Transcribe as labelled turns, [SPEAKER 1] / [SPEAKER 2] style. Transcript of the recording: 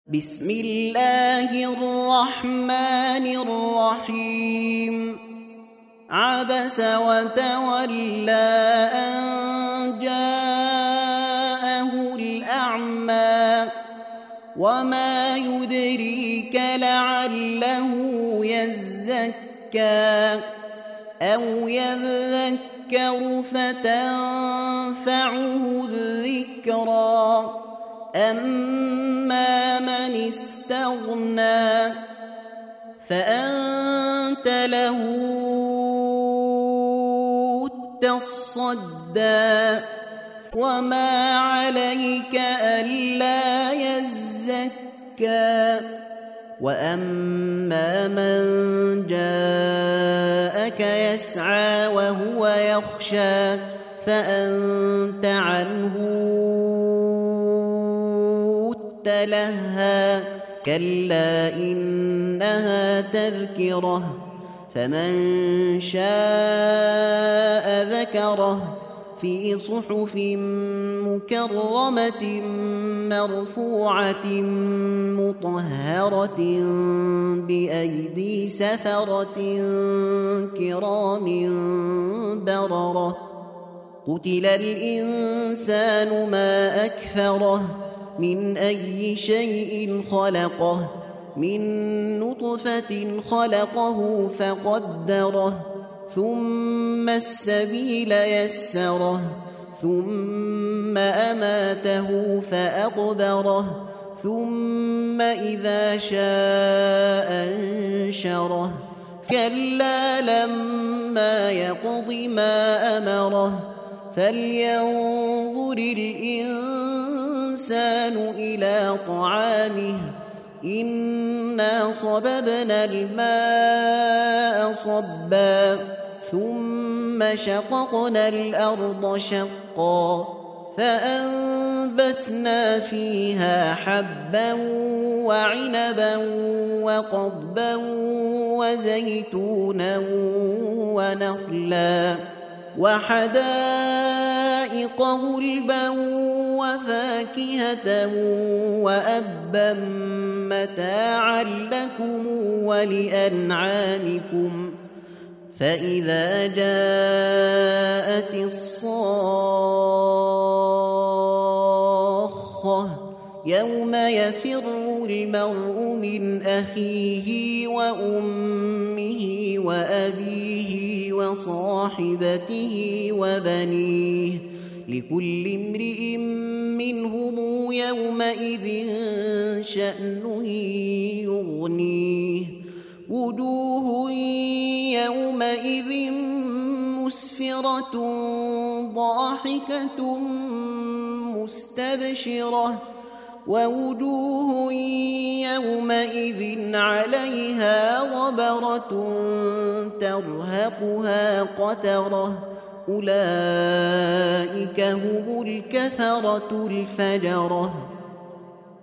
[SPEAKER 1] بسم الله الرحمن الرحيم عبس وتولى أن جاءه الأعمى وما يدريك لعله يزكى أو يذكر فتنفعه الذكرى أما من استغنى فأنت له تصدى وما عليك ألا يزكى وأما من جاءك يسعى وهو يخشى فأنت عنه تلهى كلا إنها تذكرة فمن شاء ذكره في صحف مكرمة مرفوعة مطهرة بأيدي سفرة كرام بررة قتل الإنسان ما أكفره من أي شيء خلقه من نطفة خلقه فقدره ثم السبيل يسره ثم أماته فأقبره ثم إذا شاء أنشره كلا لما يقض ما أمره فلينظر الإنسان إلى طعامه إنا صببنا الماء صبا ثم شققنا الأرض شقا فأنبتنا فيها حبا وعنبا وقضبا وزيتونا ونخلا وحدائق غلبا وفاكهة وأبا متاعا لكم ولأنعامكم فإذا جاءت الصاخة يوم يفر المرء من أخيه وأمه وأبيه وصاحبته وبنيه لكل امرئ منهم يومئذ شأن يغنيه وجوه يومئذ مسفرة ضاحكة مستبشرة ووجوه يومئذ عليها غبرة ترهقها قترة أولئك هم الكفرة الفجرة